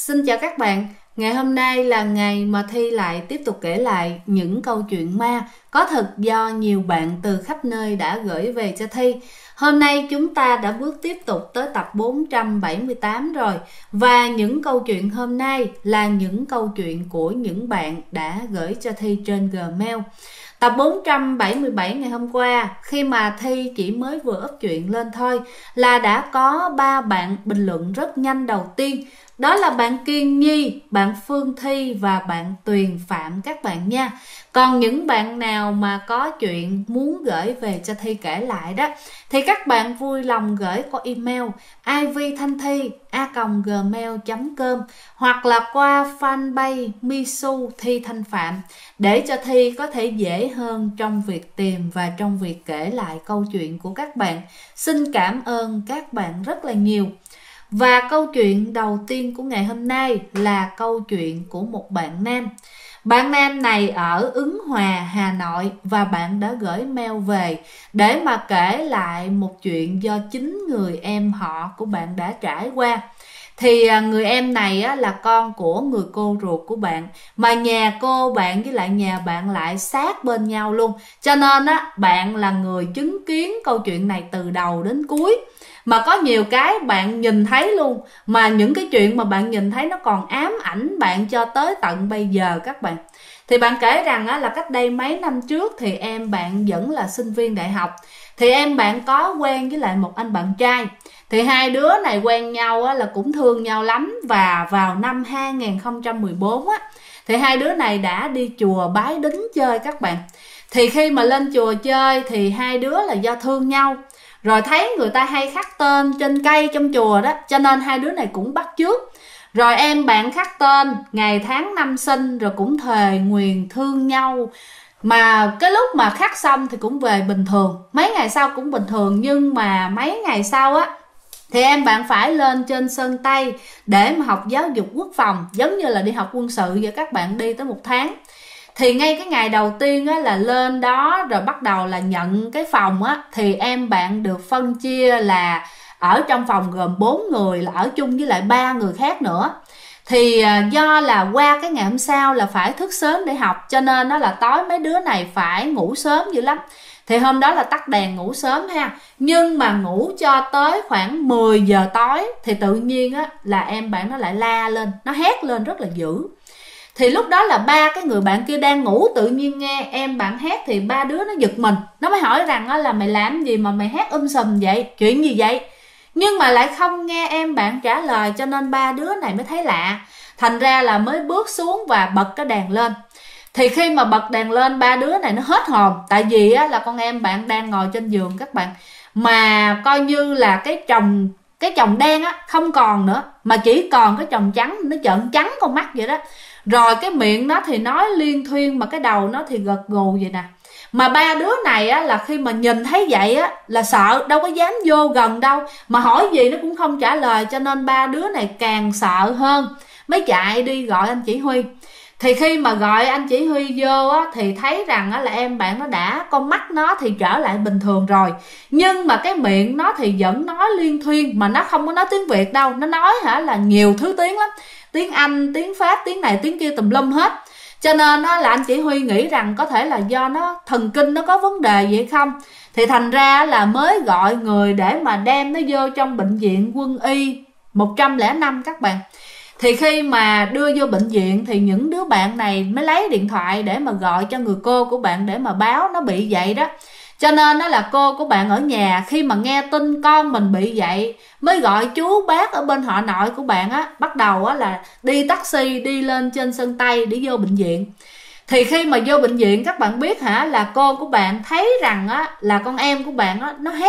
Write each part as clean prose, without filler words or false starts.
Xin chào các bạn. Ngày hôm nay là ngày mà Thi lại tiếp tục kể lại những câu chuyện ma có thật do nhiều bạn từ khắp nơi đã gửi về cho Thi. Hôm nay chúng ta đã bước tiếp tục tới tập 478 rồi. Và những câu chuyện hôm nay là những câu chuyện của những bạn đã gửi cho Thi trên Gmail. Tập 477 ngày hôm qua, khi mà Thi chỉ mới vừa up chuyện lên thôi, là đã có 3 bạn bình luận rất nhanh đầu tiên. Đó là bạn Kiên Nhi, bạn Phương Thi và bạn Tuyền Phạm các bạn nha. Còn những bạn nào mà có chuyện muốn gửi về cho Thi kể lại đó, thì các bạn vui lòng gửi qua email ivthanthi@gmail.com hoặc là qua fanpage Misu Thi Thanh Phạm để cho Thi có thể dễ hơn trong việc tìm và trong việc kể lại câu chuyện của các bạn. Xin cảm ơn các bạn rất là nhiều. Và câu chuyện đầu tiên của ngày hôm nay là câu chuyện của một bạn nam. Bạn nam này ở Ứng Hòa, Hà Nội và bạn đã gửi mail về để mà kể lại một chuyện do chính người em họ của bạn đã trải qua. Thì người em này là con của người cô ruột của bạn, mà nhà cô bạn với lại nhà bạn lại sát bên nhau luôn. Cho nên bạn là người chứng kiến câu chuyện này từ đầu đến cuối. Mà có nhiều cái bạn nhìn thấy luôn, mà những cái chuyện mà bạn nhìn thấy nó còn ám ảnh bạn cho tới tận bây giờ các bạn. Thì bạn kể rằng là cách đây mấy năm trước thì em bạn vẫn là sinh viên đại học. Thì em bạn có quen với lại một anh bạn trai. Thì hai đứa này quen nhau là cũng thương nhau lắm. Và vào năm 2014 thì hai đứa này đã đi chùa Bái Đính chơi các bạn. Thì khi mà lên chùa chơi thì hai đứa là do thương nhau, rồi thấy người ta hay khắc tên trên cây trong chùa đó, cho nên hai đứa này cũng bắt chước. Rồi em bạn khắc tên, ngày tháng năm sinh, rồi cũng thề nguyền thương nhau. Mà cái lúc mà khắc xong thì cũng về bình thường, mấy ngày sau cũng bình thường. Nhưng mà mấy ngày sau thì em bạn phải lên trên Sơn Tây để mà học giáo dục quốc phòng, giống như là đi học quân sự vậy các bạn, đi tới 1 tháng. Thì ngay cái ngày đầu tiên là lên đó rồi bắt đầu là nhận cái phòng thì em bạn được phân chia là ở trong phòng gồm 4 người là ở chung với lại 3 người khác nữa. Thì do là qua cái ngày hôm sau là phải thức sớm để học, cho nên là tối mấy đứa này phải ngủ sớm dữ lắm. Thì hôm đó là tắt đèn ngủ sớm ha. Nhưng mà ngủ cho tới khoảng 10 giờ tối thì tự nhiên là em bạn nó lại la lên, nó hét lên rất là dữ. Thì lúc đó là 3 cái người bạn kia đang ngủ, tự nhiên nghe em bạn hét thì 3 đứa nó giật mình. Nó mới hỏi rằng là mày làm gì mà mày hét sùm vậy, chuyện gì vậy? Nhưng mà lại không nghe em bạn trả lời, cho nên 3 đứa này mới thấy lạ. Thành ra là mới bước xuống và bật cái đèn lên. Thì khi mà bật đèn lên, 3 đứa này nó hết hồn. Tại vì là con em bạn đang ngồi trên giường các bạn, mà coi như là cái chồng đen không còn nữa, mà chỉ còn cái chồng trắng, nó trợn trắng con mắt vậy đó. Rồi cái miệng nó thì nói liên thuyên, mà cái đầu nó thì gật gù vậy nè. Mà 3 đứa này là khi mà nhìn thấy vậy là sợ, đâu có dám vô gần đâu, mà hỏi gì nó cũng không trả lời, cho nên 3 đứa này càng sợ hơn, mới chạy đi gọi anh chỉ huy. Thì khi mà gọi anh chỉ huy vô thì thấy rằng là em bạn nó đã, con mắt nó thì trở lại bình thường rồi, nhưng mà cái miệng nó thì vẫn nói liên thuyên, mà nó không có nói tiếng Việt đâu, nó nói là nhiều thứ tiếng lắm, tiếng Anh, tiếng Pháp, tiếng này tiếng kia tùm lum hết. Cho nên là anh chỉ huy nghĩ rằng có thể là do nó thần kinh nó có vấn đề vậy không. Thì thành ra là mới gọi người để mà đem nó vô trong bệnh viện Quân y 105 các bạn. Thì khi mà đưa vô bệnh viện thì những đứa bạn này mới lấy điện thoại để mà gọi cho người cô của bạn để mà báo nó bị vậy đó. Cho nên là cô của bạn ở nhà khi mà nghe tin con mình bị vậy mới gọi chú bác ở bên họ nội của bạn bắt đầu là đi taxi đi lên trên Sơn Tây để vô bệnh viện. Thì khi mà vô bệnh viện các bạn biết là cô của bạn thấy rằng là con em của bạn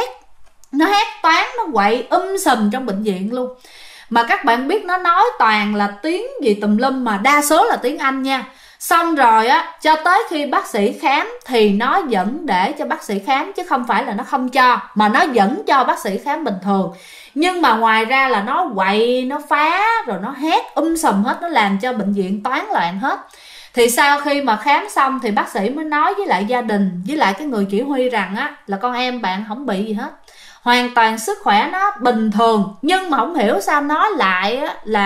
nó hét toáng, nó quậy sùm trong bệnh viện luôn. Mà các bạn biết nó nói toàn là tiếng gì tùm lum, mà đa số là tiếng Anh nha. Xong rồi cho tới khi bác sĩ khám thì nó vẫn để cho bác sĩ khám, chứ không phải là nó không cho, mà nó vẫn cho bác sĩ khám bình thường. Nhưng mà ngoài ra là nó quậy, nó phá, rồi nó hét sùm hết, nó làm cho bệnh viện toán loạn hết. Thì sau khi mà khám xong thì bác sĩ mới nói với lại gia đình, với lại cái người chỉ huy rằng là con em bạn không bị gì hết, hoàn toàn sức khỏe nó bình thường. Nhưng mà không hiểu sao nói lại là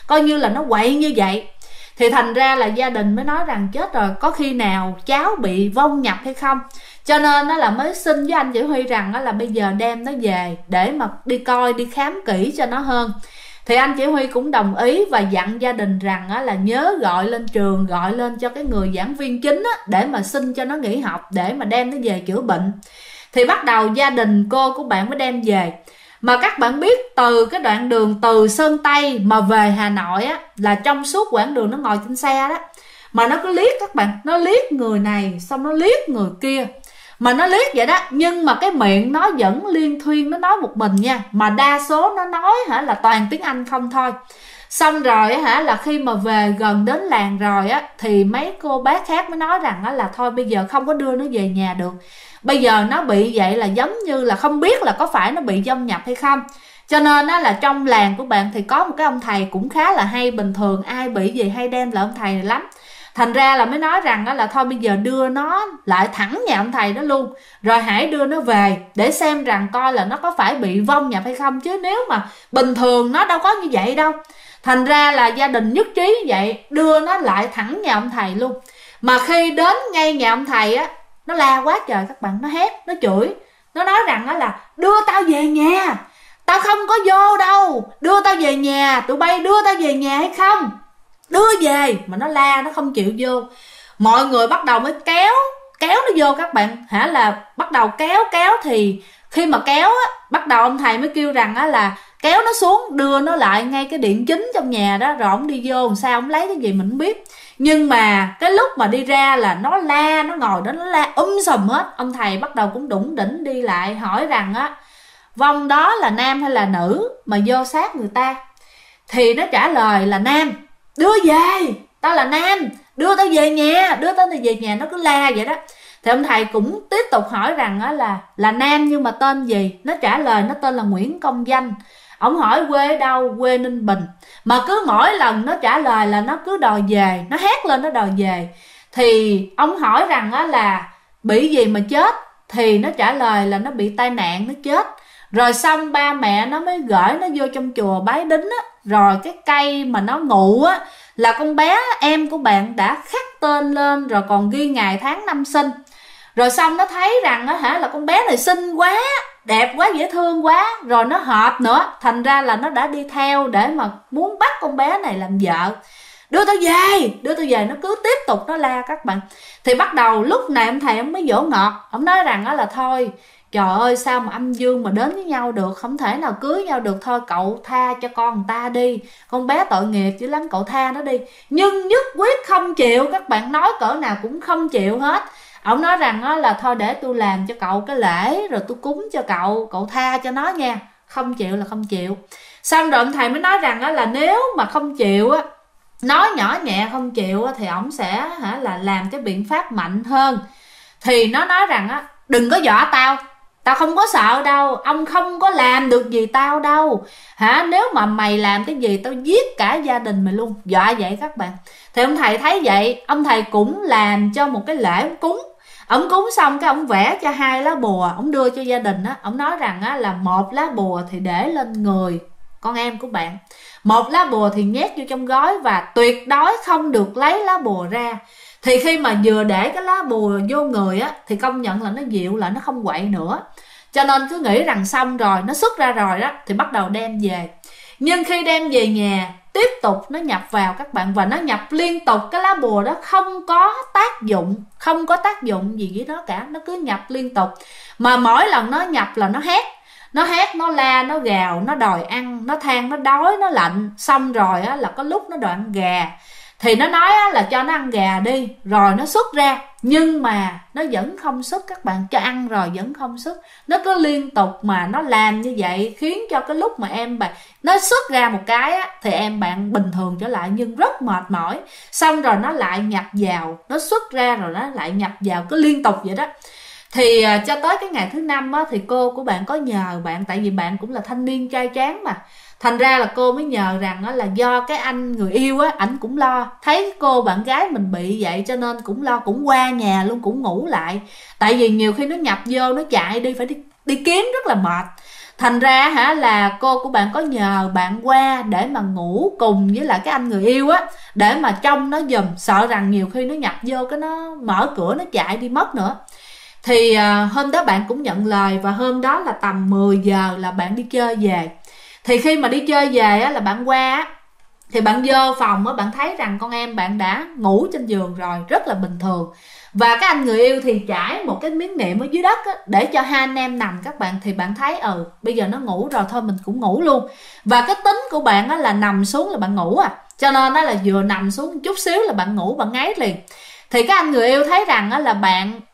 coi như là nó quậy như vậy. Thì thành ra là gia đình mới nói rằng chết rồi, có khi nào cháu bị vong nhập hay không, cho nên nó là mới xin với anh chỉ huy rằng là bây giờ đem nó về để mà đi coi, đi khám kỹ cho nó hơn. Thì anh chỉ huy cũng đồng ý và dặn gia đình rằng là nhớ gọi lên trường, gọi lên cho cái người giảng viên chính để mà xin cho nó nghỉ học, để mà đem nó về chữa bệnh. Thì bắt đầu gia đình cô của bạn mới đem về. Mà các bạn biết từ cái đoạn đường từ Sơn Tây mà về Hà Nội là trong suốt quãng đường nó ngồi trên xe đó, mà nó cứ liếc các bạn, nó liếc người này xong nó liếc người kia, mà nó liếc vậy đó, nhưng mà cái miệng nó vẫn liên thuyên, nó nói một mình nha, mà đa số nó nói là toàn tiếng Anh không thôi. Xong rồi là khi mà về gần đến làng rồi thì mấy cô bác khác mới nói rằng là thôi bây giờ không có đưa nó về nhà được, bây giờ nó bị vậy là giống như là không biết là có phải nó bị vong nhập hay không. Cho nên là trong làng của bạn thì có một cái ông thầy cũng khá là hay, bình thường ai bị gì hay đem lại ông thầy này lắm. Thành ra là mới nói rằng là thôi bây giờ đưa nó lại thẳng nhà ông thầy đó luôn, rồi hãy đưa nó về để xem rằng coi là nó có phải bị vong nhập hay không, chứ nếu mà bình thường nó đâu có như vậy đâu. Thành ra là gia đình nhất trí như vậy, đưa nó lại thẳng nhà ông thầy luôn. Mà khi đến ngay nhà ông thầy nó la quá trời các bạn, nó hét, nó chửi, nó nói rằng là đưa tao về nhà, tao không có vô đâu, đưa tao về nhà, tụi bay đưa tao về nhà hay không, đưa về. Mà nó la, nó không chịu vô. Mọi người bắt đầu mới kéo nó vô các bạn, là bắt đầu kéo. Thì khi mà kéo bắt đầu ông thầy mới kêu rằng là kéo nó xuống, đưa nó lại ngay cái điện chính trong nhà đó, rồi ông đi vô làm sao ông lấy cái gì mình không biết. Nhưng mà cái lúc mà đi ra là nó la, nó ngồi đó nó la sùm hết. Ông thầy bắt đầu cũng đủng đỉnh đi lại hỏi rằng vong đó là nam hay là nữ mà vô sát người ta. Thì nó trả lời là nam. Đưa về, tao là nam, đưa tao về nhà, đưa tao về nhà. Nó cứ la vậy đó. Thì ông thầy cũng tiếp tục hỏi rằng là nam nhưng mà tên gì. Nó trả lời nó tên là Nguyễn Công Danh. Ông hỏi quê ở đâu, quê Ninh Bình. Mà cứ mỗi lần nó trả lời là nó cứ đòi về, nó hét lên nó đòi về. Thì ông hỏi rằng là bị gì mà chết. Thì nó trả lời là nó bị tai nạn nó chết. Rồi xong ba mẹ nó mới gửi nó vô trong chùa Bái Đính Rồi cái cây mà nó ngủ là con bé em của bạn đã khắc tên lên, rồi còn ghi ngày tháng năm sinh. Rồi xong nó thấy rằng là con bé này xinh quá, đẹp quá, dễ thương quá, rồi nó hợp nữa. Thành ra là nó đã đi theo để mà muốn bắt con bé này làm vợ. Đưa tao về, nó cứ tiếp tục nó la các bạn. Thì bắt đầu lúc này ông thầy ông mới dỗ ngọt. Ông nói rằng là thôi, trời ơi sao mà âm dương mà đến với nhau được, không thể nào cưới nhau được, thôi cậu tha cho con người ta đi, con bé tội nghiệp dữ lắm, cậu tha nó đi. Nhưng nhất quyết không chịu, các bạn nói cỡ nào cũng không chịu hết. Ông nói rằng là thôi để tôi làm cho cậu cái lễ, rồi tôi cúng cho cậu tha cho nó nha. Không chịu là không chịu. Xong rồi ông thầy mới nói rằng là nếu mà không chịu nói nhỏ nhẹ không chịu thì ổng sẽ là làm cái biện pháp mạnh hơn. Thì nó nói rằng đừng có dọa tao không có sợ đâu, ông không có làm được gì tao đâu, nếu mà mày làm cái gì tao giết cả gia đình mày luôn, dọa vậy các bạn. Thì ông thầy thấy vậy, ông thầy cũng làm cho một cái lễ ông cúng xong cái ông vẽ cho 2 lá bùa, ông đưa cho gia đình ông nói rằng là 1 lá bùa thì để lên người con em của bạn, 1 lá bùa thì nhét vô trong gói, và tuyệt đối không được lấy lá bùa ra. Thì khi mà vừa để cái lá bùa vô người thì công nhận là nó dịu lại, nó không quậy nữa. Cho nên cứ nghĩ rằng xong rồi, nó xuất ra rồi đó, thì bắt đầu đem về. Nhưng khi đem về nhà, tiếp tục nó nhập vào các bạn, và nó nhập liên tục. Cái lá bùa đó không có tác dụng gì với nó cả, nó cứ nhập liên tục. Mà mỗi lần nó nhập là nó hét, nó la, nó gào, nó đòi ăn, nó than, nó đói, nó lạnh. Xong rồi là có lúc nó đòi ăn gà. Thì nó nói là cho nó ăn gà đi, rồi nó xuất ra. Nhưng mà nó vẫn không xuất các bạn, cho ăn rồi vẫn không xuất. Nó cứ liên tục mà nó làm như vậy, khiến cho cái lúc mà em bạn nó xuất ra một cái thì em bạn bình thường trở lại, nhưng rất mệt mỏi. Xong rồi nó lại nhập vào, nó xuất ra rồi nó lại nhập vào, cứ liên tục vậy đó. Thì cho tới cái ngày thứ 5 thì cô của bạn có nhờ bạn, tại vì bạn cũng là thanh niên trai tráng mà. Thành ra là cô mới nhờ rằng là do cái anh người yêu ảnh cũng lo, thấy cô bạn gái mình bị vậy cho nên cũng lo, cũng qua nhà luôn, cũng ngủ lại. Tại vì nhiều khi nó nhập vô, nó chạy đi, phải đi kiếm rất là mệt. Thành ra hả là cô của bạn có nhờ bạn qua để mà ngủ cùng với lại cái anh người yêu á, để mà trông nó giùm, sợ rằng nhiều khi nó nhập vô cái nó mở cửa nó chạy đi mất nữa. Thì hôm đó bạn cũng nhận lời, và hôm đó là tầm 10 giờ là bạn đi chơi về. Thì khi mà đi chơi về á, là bạn qua á, thì bạn vô phòng á, bạn thấy rằng con em bạn đã ngủ trên giường rồi, rất là bình thường. Và cái anh người yêu thì trải một cái miếng nệm ở dưới đất á, để cho hai anh em nằm các bạn. Thì bạn thấy bây giờ nó ngủ rồi, thôi mình cũng ngủ luôn. Và cái tính của bạn á, là nằm xuống là bạn ngủ cho nên đó là vừa nằm xuống chút xíu là bạn ngủ, bạn ngáy liền. Thì cái anh người yêu thấy rằng á, là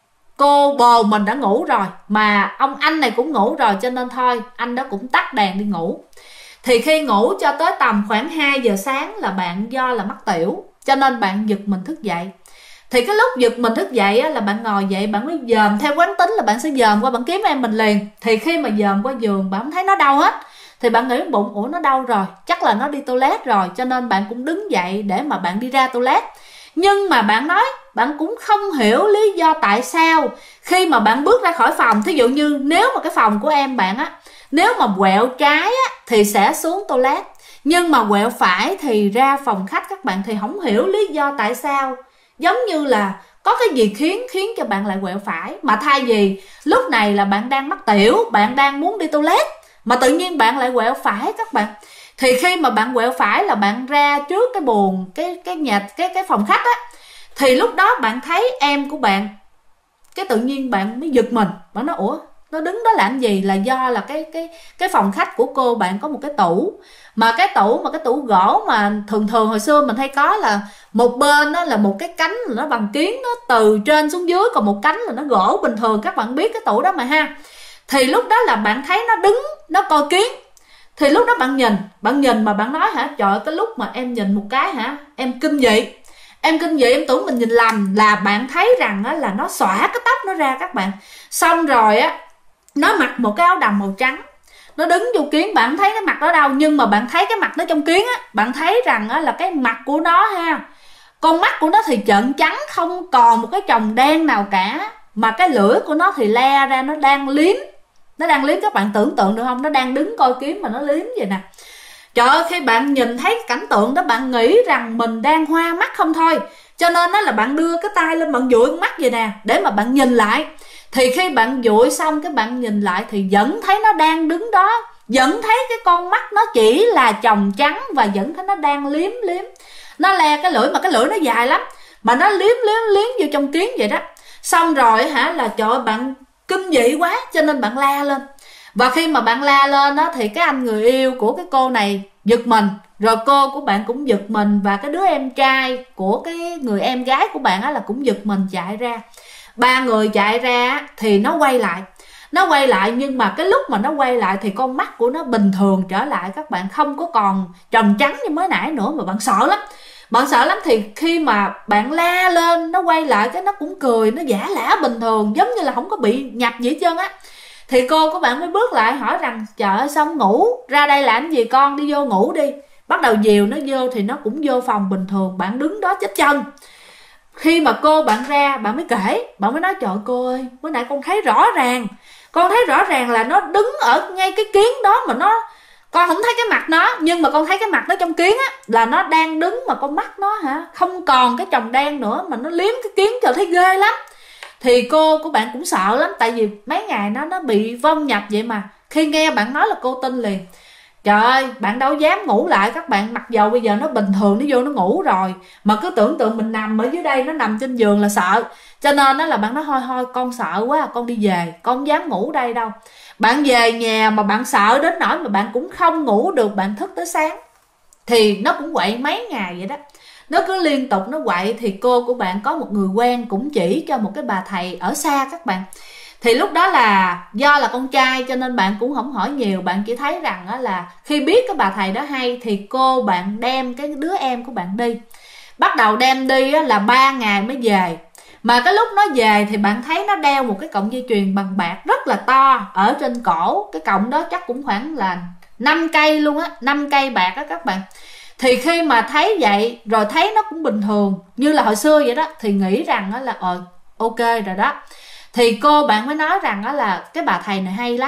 cô bồ mình đã ngủ rồi, mà ông anh này cũng ngủ rồi, cho nên thôi anh đó cũng tắt đèn đi ngủ. Thì khi ngủ cho tới tầm khoảng 2 giờ sáng là bạn do là mắc tiểu, cho nên bạn giật mình thức dậy. Thì cái lúc giật mình thức dậy á, là bạn ngồi dậy, bạn mới dòm, theo quán tính là bạn sẽ dòm qua bạn kiếm em mình liền. Thì khi mà dòm qua giường bạn không thấy nó đâu hết, thì bạn nghĩ bụng, ủa nó đâu rồi, chắc là nó đi toilet rồi, cho nên bạn cũng đứng dậy để mà bạn đi ra toilet. Nhưng mà bạn nói bạn cũng không hiểu lý do tại sao khi mà bạn bước ra khỏi phòng, thí dụ như nếu mà cái phòng của em bạn á, nếu mà quẹo trái á, thì sẽ xuống toilet, nhưng mà quẹo phải thì ra phòng khách các bạn. Thì không hiểu lý do tại sao, giống như là có cái gì khiến cho bạn lại quẹo phải, mà thay vì lúc này là bạn đang mắc tiểu, bạn đang muốn đi toilet, mà tự nhiên bạn lại quẹo phải các bạn. Thì khi mà bạn quẹo phải là bạn ra trước cái buồng, cái phòng khách á, thì lúc đó bạn thấy em của bạn, cái tự nhiên bạn mới giật mình, bạn nói ủa nó đứng đó làm gì. Là do là cái phòng khách của cô bạn có một cái tủ, mà cái tủ gỗ mà thường hồi xưa mình hay có là một bên đó là một cái cánh là nó bằng kiến, nó từ trên xuống dưới, còn một cánh là nó gỗ bình thường, các bạn biết cái tủ đó mà ha. Thì lúc đó là bạn thấy nó đứng nó coi kiến. Thì lúc đó bạn nhìn mà bạn nói hả, trời ơi, cái lúc mà em nhìn một cái hả, em kinh dị, em tưởng mình nhìn lầm. Là bạn thấy rằng á, là nó xõa cái tóc nó ra các bạn, xong rồi á nó mặc một cái áo đầm màu trắng, nó đứng vô kiến. Bạn thấy cái mặt đó đâu, nhưng mà bạn thấy cái mặt nó trong kiến á, bạn thấy rằng á, là cái mặt của nó ha, con mắt của nó thì trợn trắng, không còn một cái chòm đen nào cả, mà cái lưỡi của nó thì le ra, nó đang liếm. Các bạn tưởng tượng được không, nó đang đứng coi kiếm mà nó liếm vậy nè. Trời ơi, khi bạn nhìn thấy cảnh tượng đó, bạn nghĩ rằng mình đang hoa mắt không thôi, cho nên đó là bạn đưa cái tay lên, bạn dụi con mắt vậy nè để mà bạn nhìn lại. Thì khi bạn dụi xong cái bạn nhìn lại thì vẫn thấy nó đang đứng đó, vẫn thấy cái con mắt nó chỉ là chòm trắng, và vẫn thấy nó đang liếm. Nó le cái lưỡi, mà cái lưỡi nó dài lắm, mà nó liếm vô trong kiến vậy đó. Xong rồi hả, là trời ơi, bạn kinh dị quá cho nên bạn la lên. Và khi mà bạn la lên đó thì cái anh người yêu của cái cô này giật mình, rồi cô của bạn cũng giật mình, và cái đứa em trai của cái người em gái của bạn á là cũng giật mình chạy ra. Ba người chạy ra thì nó quay lại, nhưng mà cái lúc mà nó quay lại thì con mắt của nó bình thường trở lại các bạn, không có còn tròng trắng như mới nãy nữa. Mà bạn sợ lắm. Thì khi mà bạn la lên, nó quay lại cái nó cũng cười, nó giả lả bình thường, giống như là không có bị nhập gì hết trơn á. Thì cô của bạn mới bước lại hỏi rằng trời ơi, xong ngủ ra đây làm gì con, đi vô ngủ đi. Bắt đầu dìu nó vô thì nó cũng vô phòng bình thường, bạn đứng đó chết chân. Khi mà cô bạn ra, bạn mới kể, bạn mới nói trời cô ơi, bữa nãy con thấy rõ ràng là nó đứng ở ngay cái kiến đó, mà con không thấy cái mặt nó, nhưng mà con thấy cái mặt nó trong kiến á, là nó đang đứng mà con mắt nó hả, không còn cái chòm đen nữa, mà nó liếm cái kiến, trời thấy ghê lắm. Thì cô của bạn cũng sợ lắm, tại vì mấy ngày nó bị vong nhập vậy mà. Khi nghe bạn nói là cô tin liền. Trời ơi, bạn đâu dám ngủ lại các bạn, mặc dầu bây giờ nó bình thường, nó vô nó ngủ rồi, mà cứ tưởng tượng mình nằm ở dưới đây, nó nằm trên giường là sợ. Cho nên đó là bạn nói thôi con sợ quá, con đi về, con không dám ngủ đây đâu. Bạn về nhà mà bạn sợ đến nỗi mà bạn cũng không ngủ được, bạn thức tới sáng. Thì nó cũng quậy mấy ngày vậy đó, nó cứ liên tục nó quậy. Thì cô của bạn có một người quen cũng chỉ cho một cái bà thầy ở xa các bạn. Thì lúc đó là do là con trai cho nên bạn cũng không hỏi nhiều, bạn chỉ thấy rằng là khi biết cái bà thầy đó hay thì cô bạn đem cái đứa em của bạn đi. Bắt đầu đem đi là 3 ngày mới về. Mà cái lúc nó về thì bạn thấy nó đeo một cái cọng dây chuyền bằng bạc rất là to ở trên cổ. Cái cọng đó chắc cũng khoảng là 5 cây luôn á, 5 cây bạc á các bạn. Thì khi mà thấy vậy rồi thấy nó cũng bình thường như là hồi xưa vậy đó, thì nghĩ rằng là ok rồi đó. Thì cô bạn mới nói rằng là cái bà thầy này hay lắm.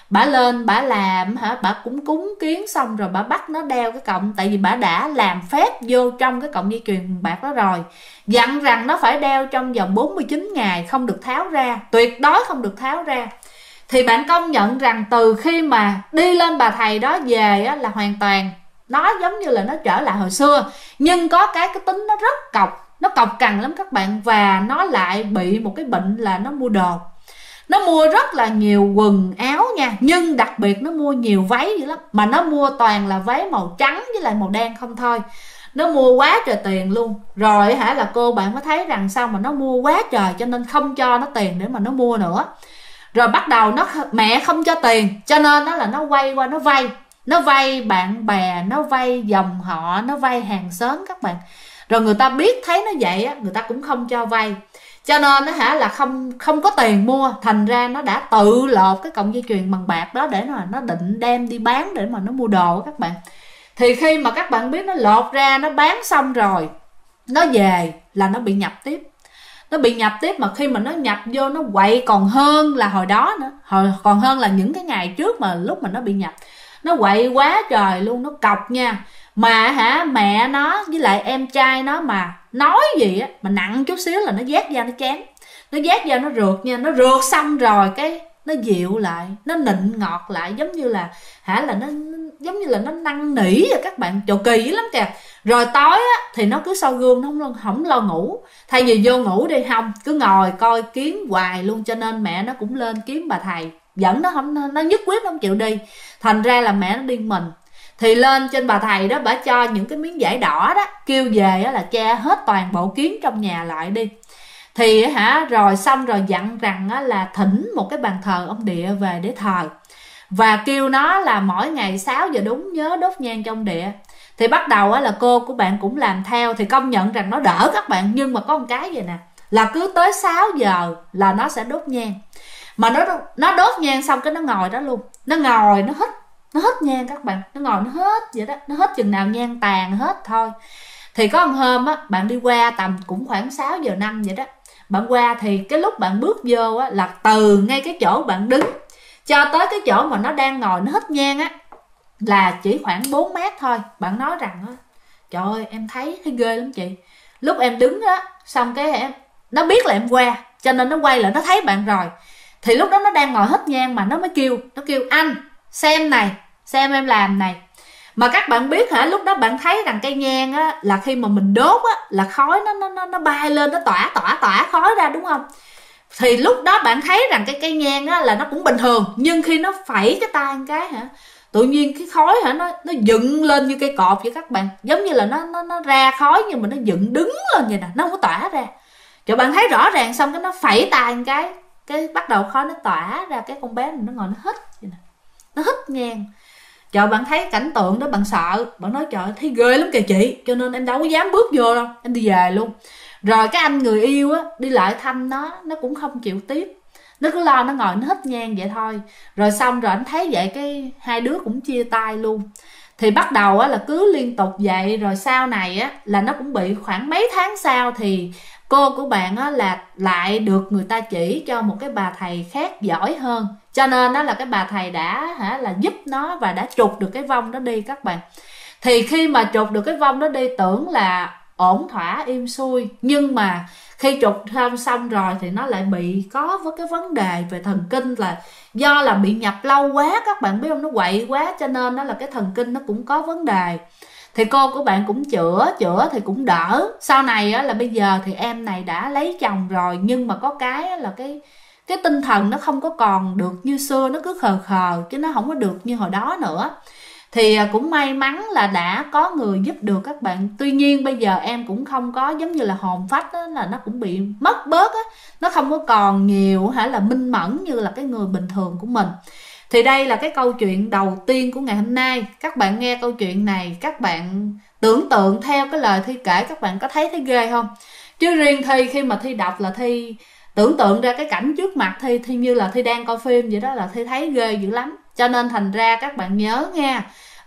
Bả lên bả làm hả, bả cũng cúng kiến xong rồi bả bắt nó đeo cái cọng, tại vì bả đã làm phép vô trong cái cọng dây chuyền bạc đó rồi, dặn rằng nó phải đeo trong vòng 49 ngày, không được tháo ra, tuyệt đối không được tháo ra. Thì bạn công nhận rằng từ khi mà đi lên bà thầy đó về á, là hoàn toàn nó giống như là nó trở lại hồi xưa, nhưng có cái tính nó rất cọc, nó cọc cằn lắm các bạn. Và nó lại bị một cái bệnh là nó mua đồ, nó mua rất là nhiều quần áo nha, nhưng đặc biệt nó mua nhiều váy dữ lắm, mà nó mua toàn là váy màu trắng với lại màu đen không thôi, nó mua quá trời tiền luôn. Rồi hả là cô bạn mới thấy rằng sao mà nó mua quá trời, cho nên không cho nó tiền để mà nó mua nữa. Rồi bắt đầu mẹ không cho tiền, cho nên nó là nó quay qua nó vay bạn bè, nó vay dòng họ, nó vay hàng xóm các bạn. Rồi người ta biết thấy nó vậy á, người ta cũng không cho vay, cho nên nó hả là không có tiền mua. Thành ra nó đã tự lột cái cọng dây chuyền bằng bạc đó để nó định đem đi bán để mà nó mua đồ các bạn. Thì khi mà các bạn biết nó lột ra, nó bán xong rồi, nó về là nó bị nhập tiếp. Nó bị nhập tiếp, mà khi mà nó nhập vô nó quậy còn hơn là hồi đó nữa, còn hơn là những cái ngày trước mà lúc mà nó bị nhập. Nó quậy quá trời luôn, nó cọc nha. Mà hả mẹ nó với lại em trai nó mà nói gì á mà nặng chút xíu là nó vét ra nó chém, nó vét ra nó rượt nha. Nó rượt xong rồi cái nó dịu lại, nó nịnh ngọt lại, giống như là nó giống như là nó năn nỉ rồi các bạn, trời kỳ lắm kìa. Rồi tối á thì nó cứ soi gương, nó không lo ngủ, thay vì vô ngủ đi không, cứ ngồi coi kiến hoài luôn. Cho nên mẹ nó cũng lên kiếm bà thầy, dẫn nó nhất quyết nó không chịu đi. Thành ra là mẹ nó điên mình. Thì lên trên bà thầy đó, bả cho những cái miếng vải đỏ đó, kêu về là che hết toàn bộ kiến trong nhà lại đi. Thì rồi xong rồi dặn rằng là thỉnh một cái bàn thờ ông địa về để thờ, và kêu nó là mỗi ngày 6 giờ đúng nhớ đốt nhang trong địa. Thì bắt đầu là cô của bạn cũng làm theo, thì công nhận rằng nó đỡ các bạn. Nhưng mà có một cái vậy nè, là cứ tới 6 giờ là nó sẽ đốt nhang. Mà nó đốt nhang xong cái nó ngồi đó luôn, nó ngồi nó hít nhang các bạn, nó ngồi nó hít vậy đó, nó hít chừng nào nhang tàn hết thôi. Thì có một hôm á, bạn đi qua tầm cũng khoảng 6 giờ 5 vậy đó, bạn qua thì cái lúc bạn bước vô á, là từ ngay cái chỗ bạn đứng cho tới cái chỗ mà nó đang ngồi nó hít nhang á, là chỉ khoảng 4 mét thôi. Bạn nói rằng á, trời ơi em thấy ghê lắm chị. Lúc em đứng á, xong cái nó biết là em qua, cho nên nó quay lại nó thấy bạn rồi. Thì lúc đó nó đang ngồi hít nhang mà nó mới kêu, anh xem này, xem em làm này. Mà các bạn biết lúc đó bạn thấy rằng cây nhang á, là khi mà mình đốt á, là khói nó bay lên, nó tỏa khói ra đúng không. Thì lúc đó bạn thấy rằng cái cây nhang á, là nó cũng bình thường, nhưng khi nó phẩy cái tay một cái tự nhiên cái khói nó dựng lên như cây cột vậy các bạn, giống như là nó ra khói nhưng mà nó dựng đứng lên vậy nè, nó không có tỏa ra. Cho bạn thấy rõ ràng, xong cái nó phẩy tay một cái bắt đầu khói nó tỏa ra, cái con bé này nó ngồi nó hít vậy nè, nó hít nhang. Trời, bạn thấy cảnh tượng đó bạn sợ, bạn nói trời thấy ghê lắm kìa chị, cho nên em đâu có dám bước vô đâu, em đi về luôn. Rồi cái anh người yêu á đi lại thăm nó cũng không chịu tiếp, nó cứ lo nó ngồi nó hít nhang vậy thôi. Rồi xong rồi anh thấy vậy cái hai đứa cũng chia tay luôn. Thì bắt đầu á là cứ liên tục vậy. Rồi sau này á là nó cũng bị khoảng mấy tháng sau thì cô của bạn á là lại được người ta chỉ cho một cái bà thầy khác giỏi hơn, cho nên đó là cái bà thầy đã là giúp nó và đã trục được cái vong đó đi các bạn. Thì khi mà trục được cái vong đó đi tưởng là ổn thỏa êm xuôi, nhưng mà khi trục xong rồi thì nó lại bị có với cái vấn đề về thần kinh, là do là bị nhập lâu quá các bạn biết không, nó quậy quá cho nên nó là cái thần kinh nó cũng có vấn đề. Thì cô của bạn cũng chữa thì cũng đỡ. Sau này á, là bây giờ thì em này đã lấy chồng rồi, nhưng mà có cái là cái tinh thần nó không có còn được như xưa, nó cứ khờ khờ chứ nó không có được như hồi đó nữa. Thì cũng may mắn là đã có người giúp được các bạn. Tuy nhiên bây giờ em cũng không có giống như là hồn phách đó, là nó cũng bị mất bớt á, nó không có còn nhiều là minh mẫn như là cái người bình thường của mình. Thì đây là cái câu chuyện đầu tiên của ngày hôm nay. Các bạn nghe câu chuyện này, các bạn tưởng tượng theo cái lời Thi kể, các bạn có thấy ghê không? Chứ riêng Thi khi mà Thi đọc là Thi tưởng tượng ra cái cảnh trước mặt Thi như là Thi đang coi phim vậy đó, là Thi thấy ghê dữ lắm. Cho nên thành ra các bạn nhớ nha,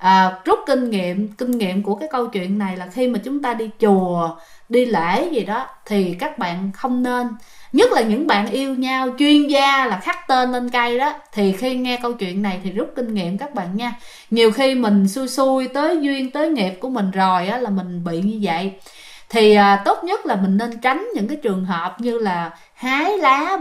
rút kinh nghiệm của cái câu chuyện này là khi mà chúng ta đi chùa, đi lễ gì đó thì các bạn không nên, nhất là những bạn yêu nhau chuyên gia là khắc tên lên cây đó, thì khi nghe câu chuyện này thì rút kinh nghiệm các bạn nha. Nhiều khi mình xui tới duyên tới nghiệp của mình rồi á, là mình bị như vậy. Thì tốt nhất là mình nên tránh những cái trường hợp như là hái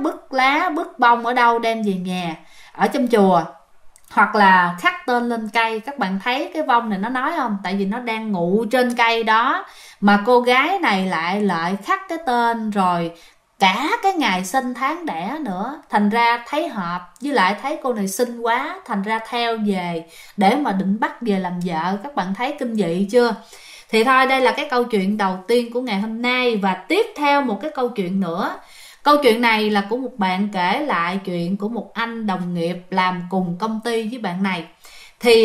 lá bứt bông ở đâu đem về nhà, ở trong chùa, hoặc là khắc tên lên cây. Các bạn thấy cái vong này nó nói không? Tại vì nó đang ngụ trên cây đó, mà cô gái này lại khắc cái tên rồi cả cái ngày sinh tháng đẻ nữa, thành ra thấy hợp, với lại thấy cô này xinh quá, thành ra theo về để mà định bắt về làm vợ. Các bạn thấy kinh dị chưa? Thì thôi, đây là cái câu chuyện đầu tiên của ngày hôm nay. Và tiếp theo một cái câu chuyện nữa. Câu chuyện này là của một bạn kể lại chuyện của một anh đồng nghiệp làm cùng công ty với bạn này. Thì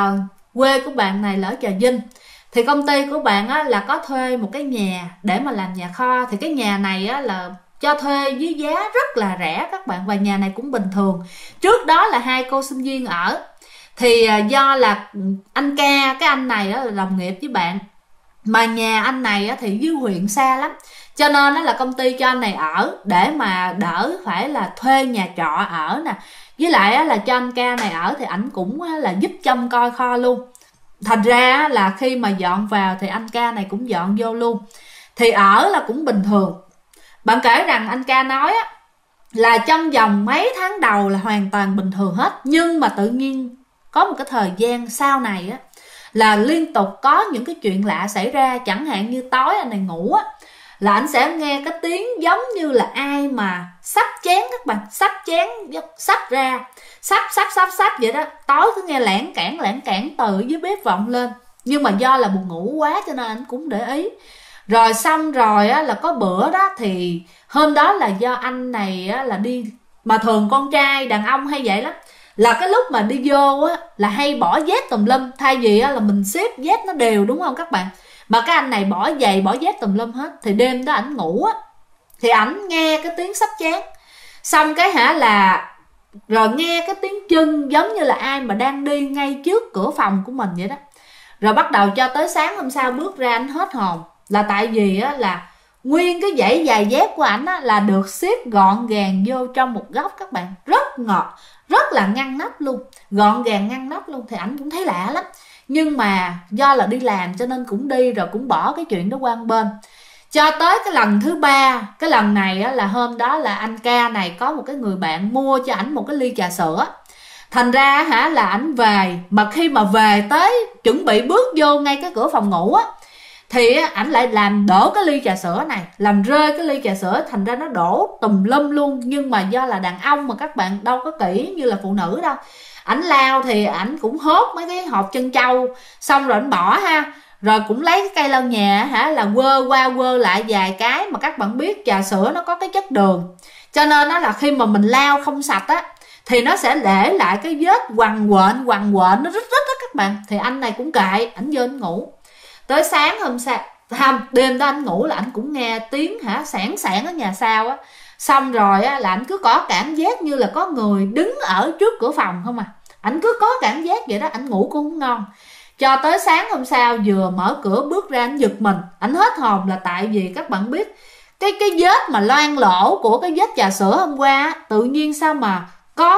quê của bạn này là ở Trà Vinh. Thì công ty của bạn á, là có thuê một cái nhà để mà làm nhà kho. Thì cái nhà này á, là cho thuê với giá rất là rẻ các bạn. Và nhà này cũng bình thường. Trước đó là hai cô sinh viên ở. Thì do là anh Ca, cái anh này á, là đồng nghiệp với bạn, mà nhà anh này á, thì dưới huyện xa lắm, cho nên đó là công ty cho anh này ở để mà đỡ phải là thuê nhà trọ ở nè. Với lại á, là cho anh Ca này ở thì ảnh cũng là giúp trông coi kho luôn. Thành ra là khi mà dọn vào thì anh Ca này cũng dọn vô luôn. Thì ở là cũng bình thường. Bạn kể rằng anh Ca nói á, là trong vòng mấy tháng đầu là hoàn toàn bình thường hết. Nhưng mà tự nhiên có một cái thời gian sau này á, là liên tục có những cái chuyện lạ xảy ra. Chẳng hạn như tối anh này ngủ á, là anh sẽ nghe cái tiếng giống như là ai mà xách chén các bạn, xách chén, xách ra, xách vậy đó. Tối cứ nghe lảng cảng từ dưới bếp vọng lên. Nhưng mà do là buồn ngủ quá cho nên anh cũng để ý. Rồi xong rồi á, là có bữa đó thì hôm đó là do anh này á, là đi, mà thường con trai đàn ông hay vậy lắm, là cái lúc mà đi vô á, là hay bỏ dép tùm lum. Thay vì á, là mình xếp dép nó đều đúng không các bạn, mà cái anh này bỏ giày bỏ dép tùm lum hết. Thì đêm đó ảnh ngủ á, thì ảnh nghe cái tiếng xách chén, xong cái là rồi nghe cái tiếng chân giống như là ai mà đang đi ngay trước cửa phòng của mình vậy đó. Rồi bắt đầu cho tới sáng hôm sau bước ra ảnh hết hồn. Là tại vì á, là nguyên cái dãy giày dép của ảnh á, là được xếp gọn gàng vô trong một góc các bạn, rất ngọt, rất là ngăn nắp luôn, gọn gàng ngăn nắp luôn. Thì ảnh cũng thấy lạ lắm, nhưng mà do là đi làm cho nên cũng đi rồi cũng bỏ cái chuyện đó qua một bên. Cho tới cái lần thứ ba, cái lần này á, là hôm đó là anh Ca này có một cái người bạn mua cho ảnh một cái ly trà sữa. Thành ra là ảnh về, mà khi mà về tới chuẩn bị bước vô ngay cái cửa phòng ngủ á, thì ảnh lại làm đổ cái ly trà sữa này, làm rơi cái ly trà sữa, thành ra nó đổ tùm lum luôn. Nhưng mà do là đàn ông mà các bạn đâu có kỹ như là phụ nữ đâu, ảnh lao thì ảnh cũng hốt mấy cái hộp chân trâu, xong rồi ảnh bỏ ha. Rồi cũng lấy cái cây lau nhà là quơ qua quơ lại vài cái. Mà các bạn biết trà sữa nó có cái chất đường, cho nên nó là khi mà mình lau không sạch á, thì nó sẽ để lại cái vết quằn quện, nó rít đó các bạn. Thì anh này cũng kệ, ảnh vô ảnh ngủ. Tới sáng hôm sau, đêm đó anh ngủ là anh cũng nghe tiếng sảng ở nhà sau á. Xong rồi á, là anh cứ có cảm giác như là có người đứng ở trước cửa phòng không à. Anh cứ có cảm giác vậy đó, anh ngủ cũng không ngon. Cho tới sáng hôm sau vừa mở cửa bước ra anh giật mình, anh hết hồn. Là tại vì các bạn biết cái vết mà loang lỗ của cái vết trà sữa hôm qua, tự nhiên sao mà có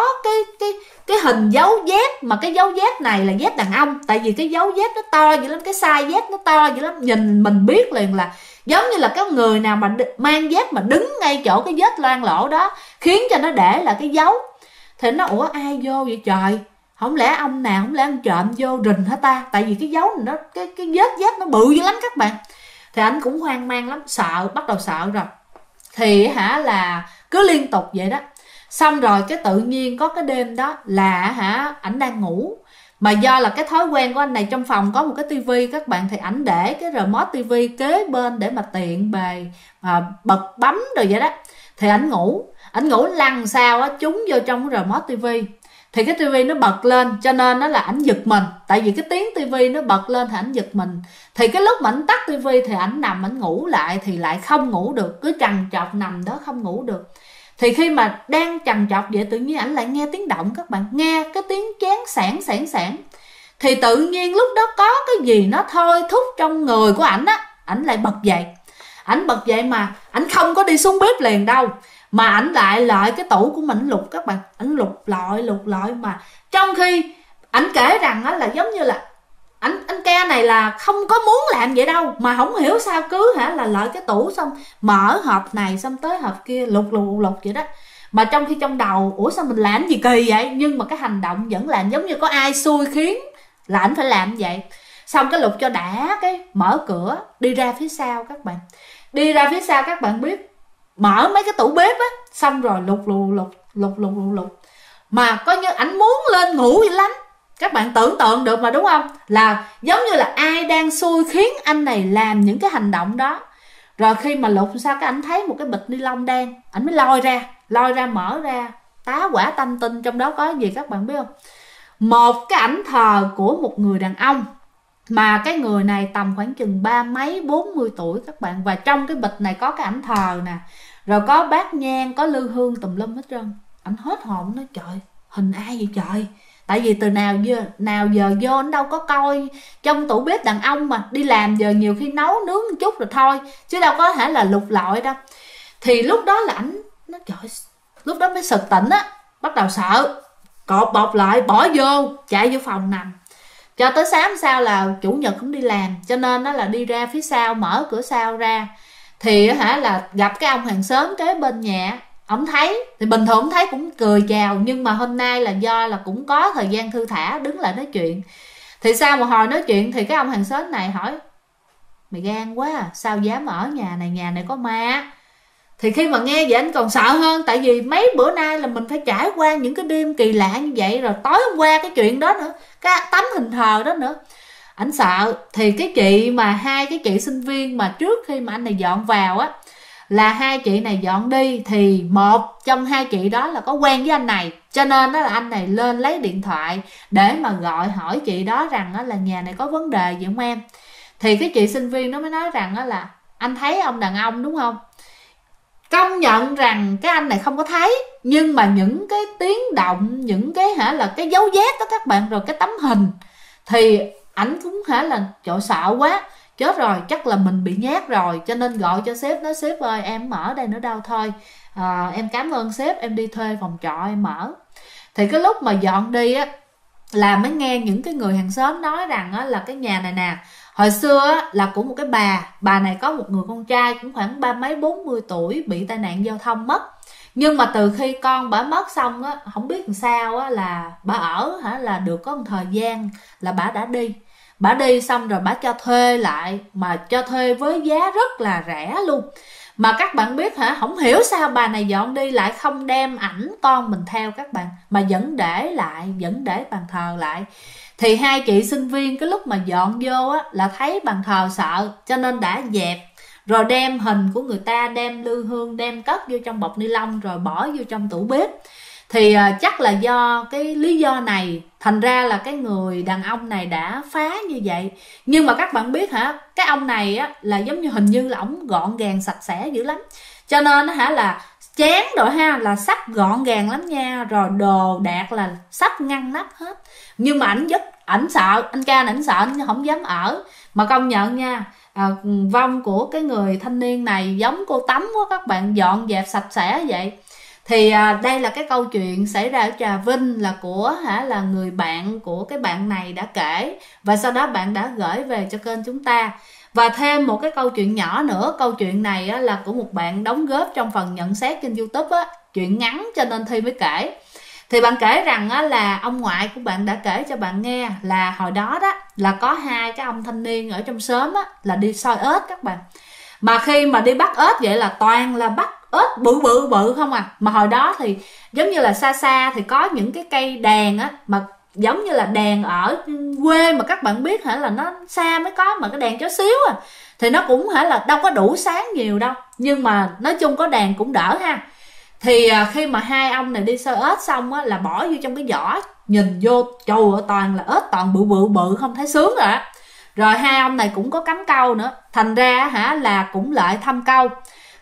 cái hình dấu dép, mà cái dấu dép này là dép đàn ông. Tại vì cái dấu dép nó to vậy lắm, cái size dép nó to vậy lắm, nhìn mình biết liền là giống như là cái người nào mà mang dép mà đứng ngay chỗ cái vết loang lỗ đó, khiến cho nó để là cái dấu. Thì nó ủa ai vô vậy trời, không lẽ ông nào, không lẽ ông trộm vô rình hả ta? Tại vì cái dấu này nó cái vết dép nó bự dữ lắm các bạn. Thì anh cũng hoang mang lắm, sợ, bắt đầu sợ rồi. Thì là cứ liên tục vậy đó. Xong rồi cái tự nhiên có cái đêm đó là ảnh đang ngủ, mà do là cái thói quen của anh này trong phòng có một cái tivi các bạn, thì ảnh để cái remote tivi kế bên để mà tiện bề bật bấm rồi vậy đó. Thì ảnh ngủ lăn sao á, trúng vô trong cái remote tivi. Thì cái tivi nó bật lên, cho nên nó là ảnh giật mình. Tại vì cái tiếng tivi nó bật lên thì ảnh giật mình. Thì cái lúc mà ảnh tắt tivi thì ảnh nằm ảnh ngủ lại, thì lại không ngủ được, cứ trằn trọc nằm đó không ngủ được. Thì khi mà đang trằn trọc vậy, tự nhiên ảnh lại nghe tiếng động các bạn, nghe cái tiếng chén sảng. Thì tự nhiên lúc đó có cái gì nó thôi thúc trong người của ảnh á, ảnh lại bật dậy. Ảnh bật dậy mà ảnh không có đi xuống bếp liền đâu, mà ảnh lại lại cái tủ của mình lục các bạn. Ảnh lục lọi mà trong khi ảnh kể rằng á là giống như là anh ca này là không có muốn làm vậy đâu, mà không hiểu sao cứ là lợi cái tủ, xong mở hộp này xong tới hộp kia lục vậy đó. Mà trong khi trong đầu ủa sao mình làm gì kỳ vậy, nhưng mà cái hành động vẫn làm giống như có ai xui khiến là ảnh phải làm vậy. Xong cái lục cho đã, cái mở cửa đi ra phía sau các bạn. Đi ra phía sau các bạn biết, mở mấy cái tủ bếp á, xong rồi lục. Mà có như ảnh muốn lên ngủ vậy lắm. Các bạn tưởng tượng được mà đúng không? Là giống như là ai đang xui khiến anh này làm những cái hành động đó. Rồi khi mà lục sao cái ảnh thấy một cái bịch ni lông đen, ảnh mới lôi ra mở ra, tá quả tanh tinh, trong đó có gì các bạn biết không? Một cái ảnh thờ của một người đàn ông, mà cái người này tầm khoảng chừng 30-40 tuổi các bạn. Và trong cái bịch này có cái ảnh thờ nè, rồi có bát nhang, có lư hương tùm lum hết trơn. Ảnh hết hồn, nói trời, hình ai vậy trời? Tại vì từ nào giờ vô anh đâu có coi trong tủ bếp đàn ông, mà đi làm giờ nhiều khi nấu nướng một chút rồi thôi, chứ đâu có thể là lục lọi đâu. Thì lúc đó là ảnh nó trời, lúc đó mới sực tỉnh á, bắt đầu sợ, cột bọc lại bỏ vô, chạy vô phòng nằm. Cho tới sáng sau là chủ nhật cũng đi làm, cho nên nó là đi ra phía sau, mở cửa sau ra thì là gặp cái ông hàng xóm kế bên nhà. Ông thấy thì bình thường ông thấy cũng cười chào, nhưng mà hôm nay là do là cũng có thời gian thư thả đứng lại nói chuyện. Thì sau một hồi nói chuyện thì cái ông hàng xóm này hỏi: mày gan quá à, sao dám ở nhà này có ma? Thì khi mà nghe vậy anh còn sợ hơn, tại vì mấy bữa nay là mình phải trải qua những cái đêm kỳ lạ như vậy, rồi tối hôm qua cái chuyện đó nữa, cái tấm hình thờ đó nữa, ảnh sợ. Thì cái chị mà hai cái chị sinh viên mà trước khi mà anh này dọn vào á, là hai chị này dọn đi, thì một trong hai chị đó là có quen với anh này, cho nên đó là anh này lên lấy điện thoại để mà gọi hỏi chị đó rằng đó là nhà này có vấn đề gì không em. Thì cái chị sinh viên nó mới nói rằng đó là anh thấy ông đàn ông đúng không? Công nhận rằng cái anh này không có thấy, nhưng mà những cái tiếng động, những cái là cái dấu vết đó các bạn, rồi cái tấm hình, thì ảnh cũng là trời sợ quá, chết rồi, chắc là mình bị nhát rồi, cho nên gọi cho sếp, nói sếp ơi em không ở đây nữa đâu, thôi em cảm ơn sếp, em đi thuê phòng trọ em ở. Thì cái lúc mà dọn đi á, là mới nghe những cái người hàng xóm nói rằng á, là cái nhà này nè, hồi xưa á, là của một cái bà này có một người con trai cũng khoảng 30-40 tuổi bị tai nạn giao thông mất. Nhưng mà từ khi con bà mất xong á, không biết làm sao á, là bà ở là được có một thời gian là bà đi xong rồi bà cho thuê lại, mà cho thuê với giá rất là rẻ luôn. Mà các bạn biết không hiểu sao bà này dọn đi lại không đem ảnh con mình theo các bạn, mà vẫn để bàn thờ lại. Thì hai chị sinh viên cái lúc mà dọn vô á, là thấy bàn thờ sợ, cho nên đã dẹp, rồi đem hình của người ta, đem lư hương, đem cất vô trong bọc ni lông, rồi bỏ vô trong tủ bếp. Thì chắc là do cái lý do này, thành ra là cái người đàn ông này đã phá như vậy. Nhưng mà các bạn biết cái ông này á, là giống như hình như là ổng gọn gàng sạch sẽ dữ lắm, cho nên là chén rồi là sắp gọn gàng lắm nha, rồi đồ đạc là sắp ngăn nắp hết. Nhưng mà ảnh sợ, anh ca này ảnh sợ, anh không dám ở. Mà công nhận nha, vong của cái người thanh niên này giống cô Tấm quá các bạn, dọn dẹp sạch sẽ vậy. Thì đây là cái câu chuyện xảy ra ở Trà Vinh, là của là người bạn của cái bạn này đã kể, và sau đó bạn đã gửi về cho kênh chúng ta. Và thêm một cái câu chuyện nhỏ nữa, câu chuyện này á, là của một bạn đóng góp trong phần nhận xét trên YouTube á, chuyện ngắn cho nên Thi mới kể. Thì bạn kể rằng á, là ông ngoại của bạn đã kể cho bạn nghe là hồi đó đó là có hai cái ông thanh niên ở trong xóm á, là đi soi ếch các bạn. Mà khi mà đi bắt ếch vậy là toàn là bắt ếch bự không à. Mà hồi đó thì giống như là xa xa thì có những cái cây đàn á, mà giống như là đàn ở quê mà các bạn biết là nó xa mới có, mà cái đàn chó xíu à, thì nó cũng là đâu có đủ sáng nhiều đâu, nhưng mà nói chung có đàn cũng đỡ ha. Thì khi mà hai ông này đi soi ếch xong á, là bỏ vô trong cái giỏ, nhìn vô trời ơi, toàn là ếch, toàn bự không thấy sướng rồi á. Rồi hai ông này cũng có cắm câu nữa, thành ra là cũng lại thăm câu.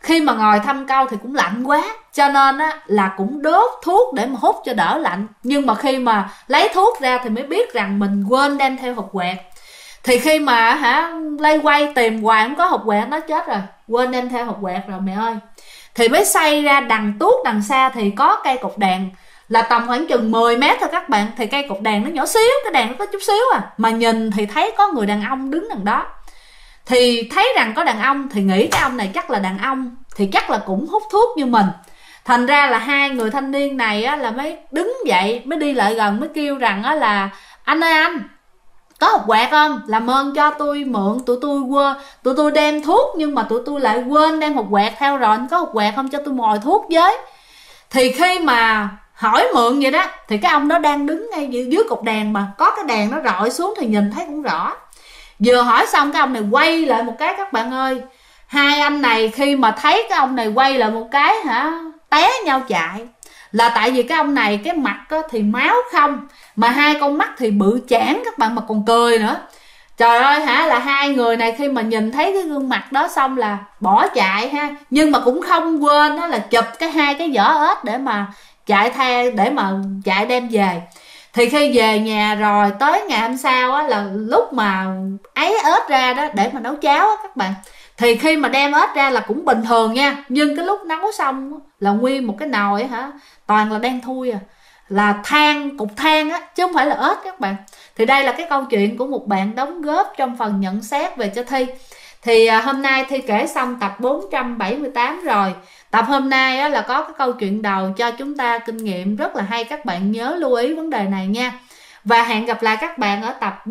khi mà ngồi thăm câu thì cũng lạnh quá, cho nên á là cũng đốt thuốc để mà hút cho đỡ lạnh. Nhưng mà khi mà lấy thuốc ra thì mới biết rằng mình quên đem theo hộp quẹt. Thì khi mà lay quay tìm hoài không có hộp quẹt, nó chết rồi, quên đem theo hộp quẹt rồi mẹ ơi. Thì mới xoay ra đằng tuốt đằng xa thì có cây cột đèn, là tầm khoảng chừng 10 mét thôi các bạn. Thì cây cột đèn nó nhỏ xíu, cái đèn nó có chút xíu à, mà nhìn thì thấy có người đàn ông đứng đằng đó. Thì thấy rằng có đàn ông thì nghĩ cái ông này chắc là đàn ông, thì chắc là cũng hút thuốc như mình. Thành ra là hai người thanh niên này á, là mới đứng dậy, mới đi lại gần, mới kêu rằng á, là anh ơi anh, có hộp quẹt không? Làm ơn cho tôi mượn, tụi tôi đem thuốc nhưng mà tụi tôi lại quên đem hộp quẹt theo rồi, anh có hộp quẹt không, cho tôi mồi thuốc với. Thì khi mà hỏi mượn vậy đó, thì cái ông đó đang đứng ngay dưới cột đèn, mà có cái đèn nó rọi xuống thì nhìn thấy cũng rõ. Vừa hỏi xong cái ông này quay lại một cái các bạn ơi. Hai anh này khi mà thấy cái ông này quay lại một cái té nhau chạy. Là tại vì cái ông này cái mặt thì máu không, mà hai con mắt thì bự chảng các bạn, mà còn cười nữa. Trời ơi là hai người này khi mà nhìn thấy cái gương mặt đó xong là bỏ chạy nhưng mà cũng không quên đó là chụp hai cái vỏ ếch để mà chạy theo, để mà chạy đem về. Thì khi về nhà rồi tới ngày hôm sau á, là lúc mà ấy ếch ra đó để mà nấu cháo á các bạn, thì khi mà đem ếch ra là cũng bình thường nha, nhưng cái lúc nấu xong là nguyên một cái nồi toàn là đen thui à, là than, cục than á, chứ không phải là ếch các bạn. Thì đây là cái câu chuyện của một bạn đóng góp trong phần nhận xét về cho Thi. Thì hôm nay Thi kể xong tập 478 rồi. Tập hôm nay á, là có cái câu chuyện đầu cho chúng ta kinh nghiệm rất là hay, các bạn nhớ lưu ý vấn đề này nha. Và hẹn gặp lại các bạn ở tập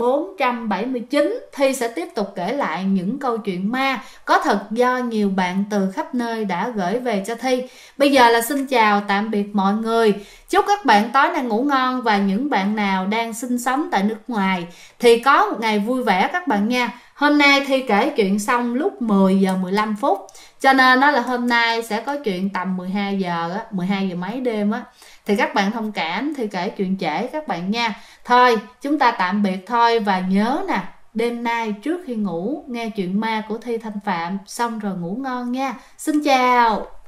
479. Thi sẽ tiếp tục kể lại những câu chuyện ma có thật do nhiều bạn từ khắp nơi đã gửi về cho Thi. Bây giờ là xin chào tạm biệt mọi người. Chúc các bạn tối nay ngủ ngon, và những bạn nào đang sinh sống tại nước ngoài thì có một ngày vui vẻ các bạn nha. Hôm nay Thi kể chuyện xong lúc 10 giờ 15 phút. Cho nên đó là hôm nay sẽ có chuyện tầm 12 giờ á, 12 giờ mấy đêm á. Thì các bạn thông cảm Thi kể chuyện trễ các bạn nha. Thôi chúng ta tạm biệt thôi, và nhớ nè, đêm nay trước khi ngủ nghe chuyện ma của Thi Thanh Phạm xong rồi ngủ ngon nha. Xin chào.